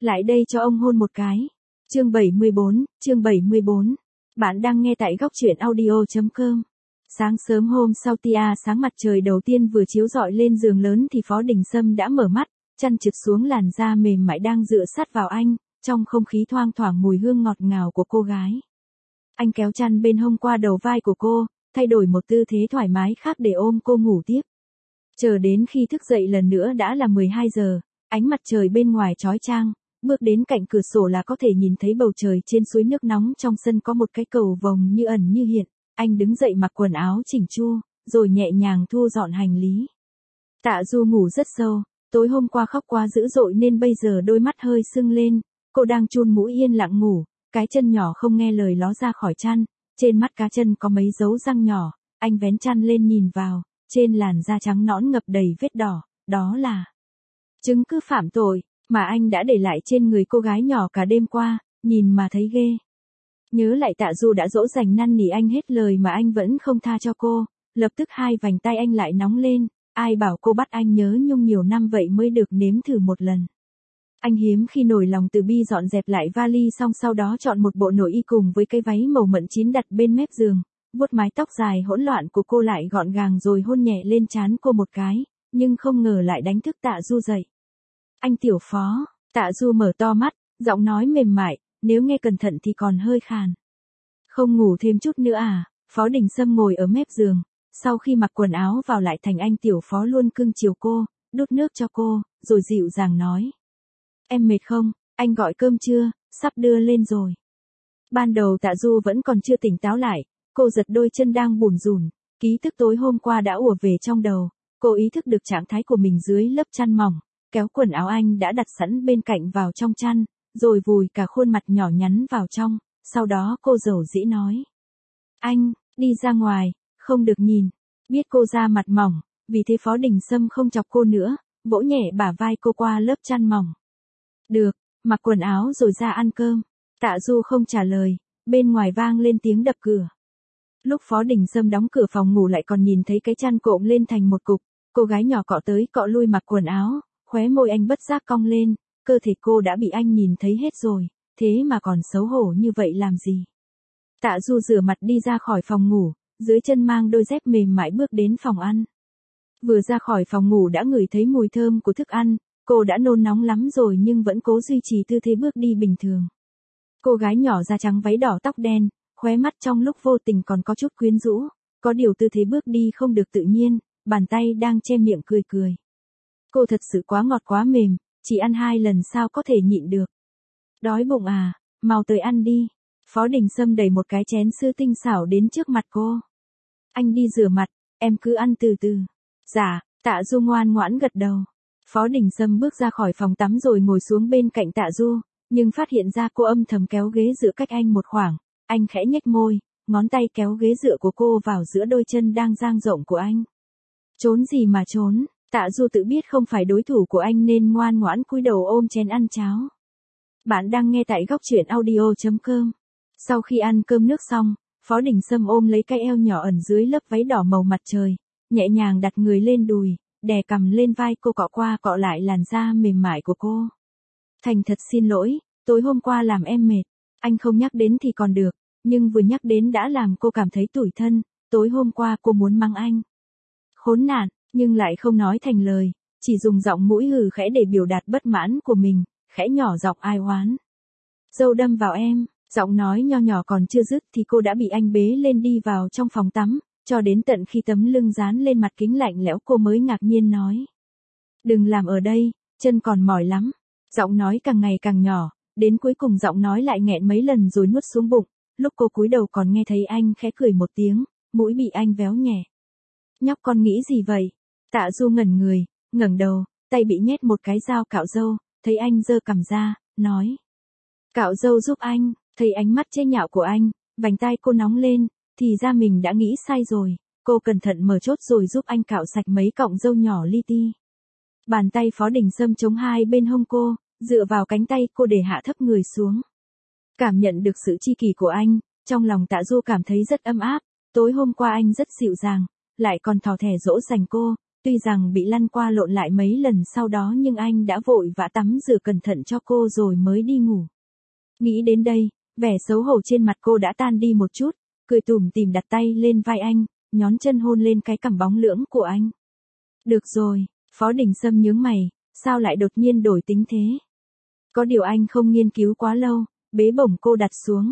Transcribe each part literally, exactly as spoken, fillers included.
Lại đây cho ông hôn một cái. Chương bảy mươi bốn, chương bảy mươi bốn. Bạn đang nghe tại góc truyện audio chấm com. Sáng sớm hôm sau tia sáng mặt trời đầu tiên vừa chiếu rọi lên giường lớn thì Phó Đình Sâm đã mở mắt, chăn trượt xuống làn da mềm mại đang dựa sát vào anh, trong không khí thoang thoảng mùi hương ngọt ngào của cô gái. Anh kéo chăn bên hông qua đầu vai của cô, thay đổi một tư thế thoải mái khác để ôm cô ngủ tiếp. Chờ đến khi thức dậy lần nữa đã là mười hai giờ, ánh mặt trời bên ngoài chói chang, bước đến cạnh cửa sổ là có thể nhìn thấy bầu trời trên suối nước nóng, trong sân có một cái cầu vồng như ẩn như hiện. Anh đứng dậy mặc quần áo chỉnh chu, rồi nhẹ nhàng thu dọn hành lý. Tạ Du ngủ rất sâu, tối hôm qua khóc quá dữ dội nên bây giờ đôi mắt hơi sưng lên, cô đang chun mũi yên lặng ngủ, cái chân nhỏ không nghe lời ló ra khỏi chăn, trên mắt cá chân có mấy dấu răng nhỏ, anh vén chăn lên nhìn vào, trên làn da trắng nõn ngập đầy vết đỏ, đó là chứng cứ phạm tội mà anh đã để lại trên người cô gái nhỏ cả đêm qua, nhìn mà thấy ghê. Nhớ lại Tạ Du đã dỗ dành năn nỉ anh hết lời mà anh vẫn không tha cho cô, lập tức hai vành tay anh lại nóng lên, ai bảo cô bắt anh nhớ nhung nhiều năm vậy mới được nếm thử một lần. Anh hiếm khi nổi lòng từ bi dọn dẹp lại vali xong sau đó chọn một bộ nội y cùng với cái váy màu mận chín đặt bên mép giường, vuốt mái tóc dài hỗn loạn của cô lại gọn gàng rồi hôn nhẹ lên trán cô một cái, nhưng không ngờ lại đánh thức Tạ Du dậy. Anh Tiểu Phó, Tạ Du mở to mắt, giọng nói mềm mại, nếu nghe cẩn thận thì còn hơi khàn. Không ngủ thêm chút nữa à? Phó Đình Sâm ngồi ở mép giường, sau khi mặc quần áo vào lại thành anh Tiểu Phó luôn cưng chiều cô, đút nước cho cô, rồi dịu dàng nói. Em mệt không? Anh gọi cơm chưa? Sắp đưa lên rồi. Ban đầu Tạ Du vẫn còn chưa tỉnh táo lại, cô giật đôi chân đang bủn rủn, ký thức tối hôm qua đã ùa về trong đầu, cô ý thức được trạng thái của mình dưới lớp chăn mỏng, kéo quần áo anh đã đặt sẵn bên cạnh vào trong chăn, rồi vùi cả khuôn mặt nhỏ nhắn vào trong, sau đó cô dầu dĩ nói. Anh, đi ra ngoài, không được nhìn. Biết cô da mặt mỏng, vì thế Phó Đình Sâm không chọc cô nữa, vỗ nhẹ bả vai cô qua lớp chăn mỏng. Được, mặc quần áo rồi ra ăn cơm. Tạ Du không trả lời, bên ngoài vang lên tiếng đập cửa. Lúc Phó Đình Sâm đóng cửa phòng ngủ lại còn nhìn thấy cái chăn cộm lên thành một cục, cô gái nhỏ cọ tới cọ lui mặc quần áo, khóe môi anh bất giác cong lên, cơ thể cô đã bị anh nhìn thấy hết rồi, thế mà còn xấu hổ như vậy làm gì. Tạ Du rửa mặt đi ra khỏi phòng ngủ, dưới chân mang đôi dép mềm mại bước đến phòng ăn. Vừa ra khỏi phòng ngủ đã ngửi thấy mùi thơm của thức ăn, cô đã nôn nóng lắm rồi nhưng vẫn cố duy trì tư thế bước đi bình thường. Cô gái nhỏ da trắng váy đỏ tóc đen, khóe mắt trong lúc vô tình còn có chút quyến rũ, có điều tư thế bước đi không được tự nhiên, bàn tay đang che miệng cười cười. Cô thật sự quá ngọt quá mềm, chỉ ăn hai lần sao có thể nhịn được. Đói bụng à, mau tới ăn đi. Phó Đình Sâm đẩy một cái chén sữa tinh xảo đến trước mặt cô. Anh đi rửa mặt, em cứ ăn từ từ. Dạ, Tạ Du ngoan ngoãn gật đầu. Phó Đình Sâm bước ra khỏi phòng tắm rồi ngồi xuống bên cạnh Tạ Du, nhưng phát hiện ra cô âm thầm kéo ghế dựa cách anh một khoảng. Anh khẽ nhếch môi, ngón tay kéo ghế dựa của cô vào giữa đôi chân đang dang rộng của anh. Trốn gì mà trốn, Tạ Du tự biết không phải đối thủ của anh nên ngoan ngoãn cúi đầu ôm chén ăn cháo. Bạn đang nghe tại góc truyện audio chấm com. Sau khi ăn cơm nước xong, Phó Đình Sâm ôm lấy cái eo nhỏ ẩn dưới lớp váy đỏ màu mặt trời, nhẹ nhàng đặt người lên đùi, đè cằm lên vai cô, cọ qua cọ lại làn da mềm mại của cô. Thành thật xin lỗi, tối hôm qua làm em mệt. Anh không nhắc đến thì còn được, nhưng vừa nhắc đến đã làm cô cảm thấy tủi thân, tối hôm qua cô muốn mắng anh. Khốn nạn, nhưng lại không nói thành lời, chỉ dùng giọng mũi hừ khẽ để biểu đạt bất mãn của mình, khẽ nhỏ giọng ai oán. Dâu đâm vào em, giọng nói nho nhỏ còn chưa dứt thì cô đã bị anh bế lên đi vào trong phòng tắm, cho đến tận khi tấm lưng dán lên mặt kính lạnh lẽo cô mới ngạc nhiên nói. Đừng làm ở đây, chân còn mỏi lắm. Giọng nói càng ngày càng nhỏ, đến cuối cùng giọng nói lại nghẹn mấy lần rồi nuốt xuống bụng, lúc cô cúi đầu còn nghe thấy anh khẽ cười một tiếng, mũi bị anh véo nhẹ. Nhóc con nghĩ gì vậy? Tạ Du ngẩn người, ngẩng đầu, tay bị nhét một cái dao cạo râu, thấy anh giơ cằm ra, nói. Cạo râu giúp anh, thấy ánh mắt chế nhạo của anh, vành tai cô nóng lên, thì ra mình đã nghĩ sai rồi, cô cẩn thận mở chốt rồi giúp anh cạo sạch mấy cọng râu nhỏ li ti. Bàn tay Phó Đình Sâm chống hai bên hông cô, dựa vào cánh tay cô để hạ thấp người xuống. Cảm nhận được sự chi kỷ của anh, trong lòng Tạ Du cảm thấy rất ấm áp, tối hôm qua anh rất dịu dàng, lại còn thò thẻ dỗ dành cô, Tuy rằng bị lăn qua lộn lại mấy lần sau đó nhưng anh đã vội vã tắm rửa cẩn thận cho cô rồi mới đi ngủ. Nghĩ đến đây, vẻ xấu hổ trên mặt cô đã tan đi một chút, cười tủm tỉm đặt tay lên vai anh, nhón chân hôn lên cái cằm bóng lưỡng của anh. Được rồi, Phó Đình Sâm nhướng mày, sao lại đột nhiên đổi tính thế? Có điều anh không nghiên cứu quá lâu, bế bổng cô đặt xuống.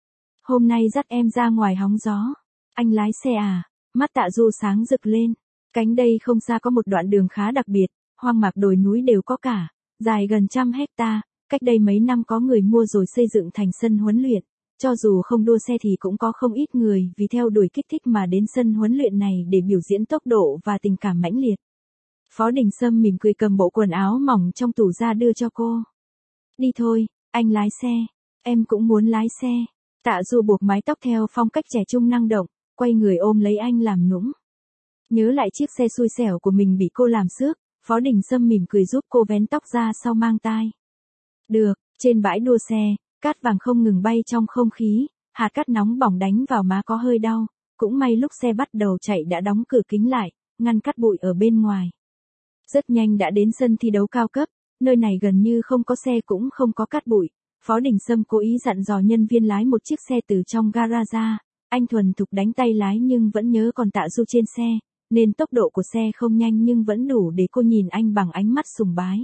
Hôm nay dắt em ra ngoài hóng gió. Anh lái xe à? Mắt Tạ Du sáng rực lên. Cánh đây không xa có một đoạn đường khá đặc biệt, hoang mạc đồi núi đều có cả, dài gần trăm hecta. Cách đây mấy năm có người mua rồi xây dựng thành sân huấn luyện. Cho dù không đua xe thì cũng có không ít người vì theo đuổi kích thích mà đến sân huấn luyện này để biểu diễn tốc độ và tình cảm mãnh liệt. Phó Đình Sâm mỉm cười cầm bộ quần áo mỏng trong tủ ra đưa cho cô. Đi thôi, anh lái xe. Em cũng muốn lái xe. Tạ Du buộc mái tóc theo phong cách trẻ trung năng động, quay người ôm lấy anh làm nũng. Nhớ lại chiếc xe xui xẻo của mình bị cô làm xước, Phó Đình Sâm mỉm cười giúp cô vén tóc ra sau mang tai. Được, trên bãi đua xe, cát vàng không ngừng bay trong không khí, hạt cát nóng bỏng đánh vào má có hơi đau, cũng may lúc xe bắt đầu chạy đã đóng cửa kính lại, ngăn cát bụi ở bên ngoài. Rất nhanh đã đến sân thi đấu cao cấp, nơi này gần như không có xe cũng không có cát bụi. Phó Đình Sâm cố ý dặn dò nhân viên lái một chiếc xe từ trong gara ra, anh thuần thục đánh tay lái nhưng vẫn nhớ còn Tạ Du trên xe, nên tốc độ của xe không nhanh nhưng vẫn đủ để cô nhìn anh bằng ánh mắt sùng bái.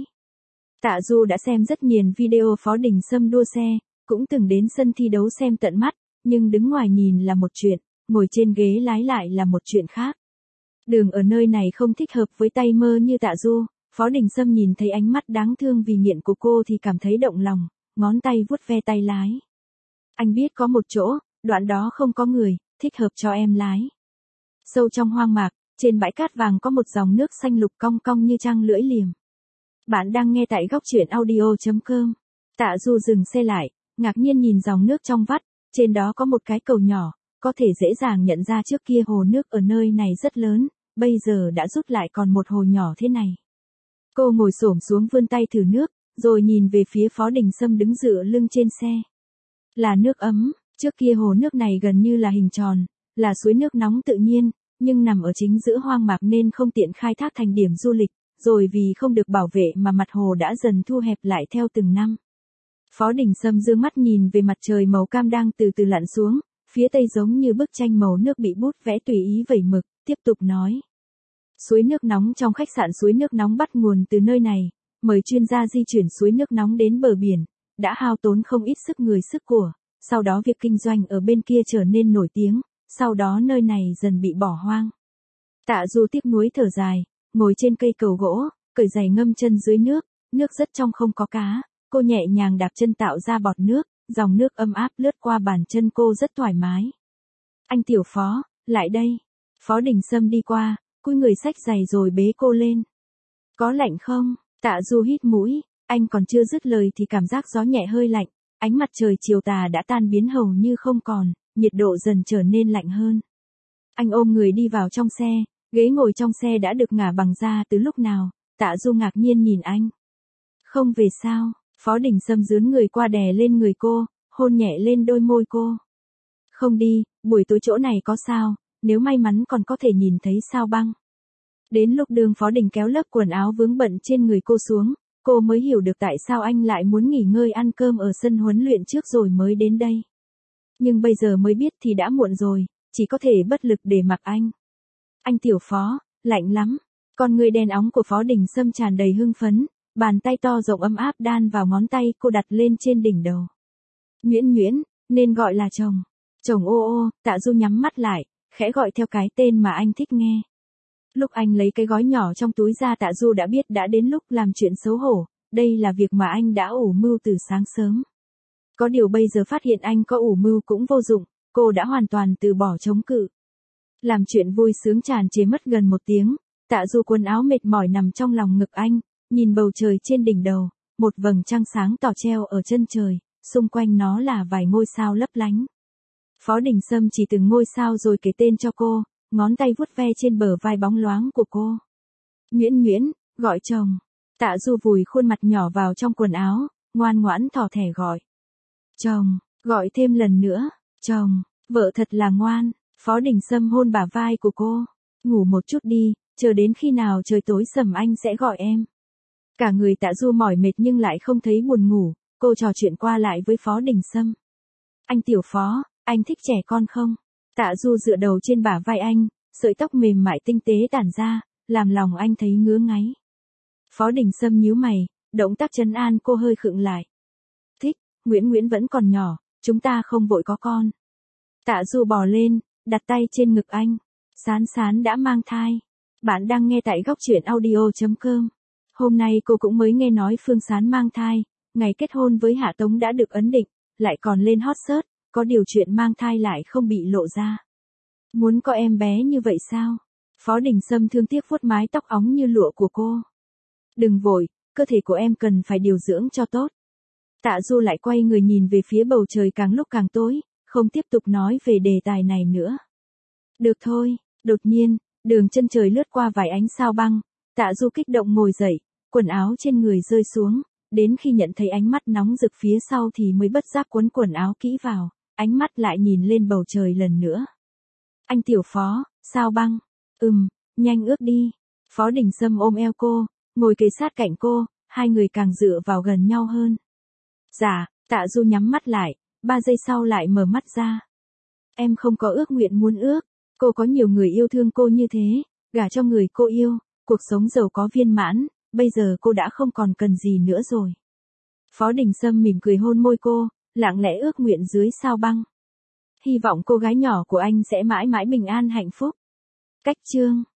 Tạ Du đã xem rất nhiều video Phó Đình Sâm đua xe, cũng từng đến sân thi đấu xem tận mắt, nhưng đứng ngoài nhìn là một chuyện, ngồi trên ghế lái lại là một chuyện khác. Đường ở nơi này không thích hợp với tay mơ như Tạ Du, Phó Đình Sâm nhìn thấy ánh mắt đáng thương vì nghiện của cô thì cảm thấy động lòng, ngón tay vuốt ve tay lái. Anh biết có một chỗ, đoạn đó không có người, thích hợp cho em lái. Sâu trong hoang mạc, trên bãi cát vàng có một dòng nước xanh lục cong cong như trăng lưỡi liềm. Bạn đang nghe tại góc truyện audio chấm com. Tạ Du dừng xe lại, ngạc nhiên nhìn dòng nước trong vắt, trên đó có một cái cầu nhỏ, có thể dễ dàng nhận ra trước kia hồ nước ở nơi này rất lớn, bây giờ đã rút lại còn một hồ nhỏ thế này. Cô ngồi xổm xuống vươn tay thử nước, rồi nhìn về phía Phó Đình Sâm đứng dựa lưng trên xe. Là nước ấm, trước kia hồ nước này gần như là hình tròn, là suối nước nóng tự nhiên, nhưng nằm ở chính giữa hoang mạc nên không tiện khai thác thành điểm du lịch, rồi vì không được bảo vệ mà mặt hồ đã dần thu hẹp lại theo từng năm. Phó Đình Sâm dương mắt nhìn về mặt trời màu cam đang từ từ lặn xuống, phía tây giống như bức tranh màu nước bị bút vẽ tùy ý vẩy mực, tiếp tục nói. Suối nước nóng trong khách sạn suối nước nóng bắt nguồn từ nơi này, mời chuyên gia di chuyển suối nước nóng đến bờ biển, đã hao tốn không ít sức người sức của, sau đó việc kinh doanh ở bên kia trở nên nổi tiếng, sau đó nơi này dần bị bỏ hoang. Tạ Du tiếc nuối thở dài, ngồi trên cây cầu gỗ, cởi giày ngâm chân dưới nước, nước rất trong không có cá, cô nhẹ nhàng đạp chân tạo ra bọt nước, dòng nước ấm áp lướt qua bàn chân cô rất thoải mái. Anh Tiểu Phó, lại đây. Phó Đình Sâm đi qua, cúi người xách giày rồi bế cô lên. Có lạnh không? Tạ Du hít mũi, anh còn chưa dứt lời thì cảm giác gió nhẹ hơi lạnh, ánh mặt trời chiều tà đã tan biến hầu như không còn, nhiệt độ dần trở nên lạnh hơn. Anh ôm người đi vào trong xe, ghế ngồi trong xe đã được ngả bằng da từ lúc nào, Tạ Du ngạc nhiên nhìn anh. Không về sao? Phó Đình Sâm dướn người qua đè lên người cô, hôn nhẹ lên đôi môi cô. Không đi, buổi tối chỗ này có sao, nếu may mắn còn có thể nhìn thấy sao băng. Đến lúc đường Phó Đình kéo lớp quần áo vướng bận trên người cô xuống, cô mới hiểu được tại sao anh lại muốn nghỉ ngơi ăn cơm ở sân huấn luyện trước rồi mới đến đây. Nhưng bây giờ mới biết thì đã muộn rồi, chỉ có thể bất lực để mặc anh. Anh Tiểu Phó, lạnh lắm. Con người đen óng của Phó Đình Sâm tràn đầy hưng phấn, bàn tay to rộng ấm áp đan vào ngón tay cô đặt lên trên đỉnh đầu. Nhuyễn Nhuyễn, nên gọi là chồng. Chồng ô ô, Tạ Du nhắm mắt lại, khẽ gọi theo cái tên mà anh thích nghe. Lúc anh lấy cái gói nhỏ trong túi ra Tạ Du đã biết đã đến lúc làm chuyện xấu hổ, đây là việc mà anh đã ủ mưu từ sáng sớm. Có điều bây giờ phát hiện anh có ủ mưu cũng vô dụng, cô đã hoàn toàn từ bỏ chống cự. Làm chuyện vui sướng tràn trề mất gần một tiếng, Tạ Du quần áo mệt mỏi nằm trong lòng ngực anh, nhìn bầu trời trên đỉnh đầu, một vầng trăng sáng tỏ treo ở chân trời, xung quanh nó là vài ngôi sao lấp lánh. Phó Đình Sâm chỉ từng ngôi sao rồi kể tên cho cô, ngón tay vuốt ve trên bờ vai bóng loáng của cô. Nhuyễn Nhuyễn, gọi chồng. Tạ Du vùi khuôn mặt nhỏ vào trong quần áo, ngoan ngoãn thỏ thẻ gọi. Chồng, gọi thêm lần nữa, chồng, vợ thật là ngoan. Phó Đình Sâm hôn bả vai của cô. Ngủ một chút đi, chờ đến khi nào trời tối sầm anh sẽ gọi em. Cả người Tạ Du mỏi mệt nhưng lại không thấy buồn ngủ, cô trò chuyện qua lại với Phó Đình Sâm. Anh Tiểu Phó, anh thích trẻ con không? Tạ Du dựa đầu trên bả vai anh, sợi tóc mềm mại tinh tế tản ra, làm lòng anh thấy ngứa ngáy. Phó Đình Sâm nhíu mày, động tác trấn an cô hơi khựng lại. Thích, Nguyễn Nguyễn vẫn còn nhỏ, chúng ta không vội có con. Tạ Du bò lên, đặt tay trên ngực anh. Sán Sán đã mang thai. Bạn đang nghe tại góc truyện audio chấm com. Hôm nay cô cũng mới nghe nói Phương Sán mang thai, ngày kết hôn với Hạ Tống đã được ấn định, lại còn lên hot search, có điều chuyện mang thai lại không bị lộ ra. Muốn có em bé như vậy sao? Phó Đình Sâm thương tiếc vuốt mái tóc óng như lụa của cô. Đừng vội, cơ thể của em cần phải điều dưỡng cho tốt. Tạ Du lại quay người nhìn về phía bầu trời càng lúc càng tối, không tiếp tục nói về đề tài này nữa. Được thôi, đột nhiên, đường chân trời lướt qua vài ánh sao băng, Tạ Du kích động ngồi dậy, quần áo trên người rơi xuống, đến khi nhận thấy ánh mắt nóng rực phía sau thì mới bất giác cuốn quần áo kỹ vào, ánh mắt lại nhìn lên bầu trời lần nữa. Anh Tiểu Phó, sao băng? Ừm, nhanh ước đi. Phó Đình Sâm ôm eo cô, ngồi kề sát cạnh cô, hai người càng dựa vào gần nhau hơn. Dạ, Tạ Du nhắm mắt lại, ba giây sau lại mở mắt ra. Em không có ước nguyện muốn ước, cô có nhiều người yêu thương cô như thế, gả cho người cô yêu, cuộc sống giàu có viên mãn, bây giờ cô đã không còn cần gì nữa rồi. Phó Đình Sâm mỉm cười hôn môi cô, lặng lẽ ước nguyện dưới sao băng. Hy vọng cô gái nhỏ của anh sẽ mãi mãi bình an hạnh phúc. Cách chương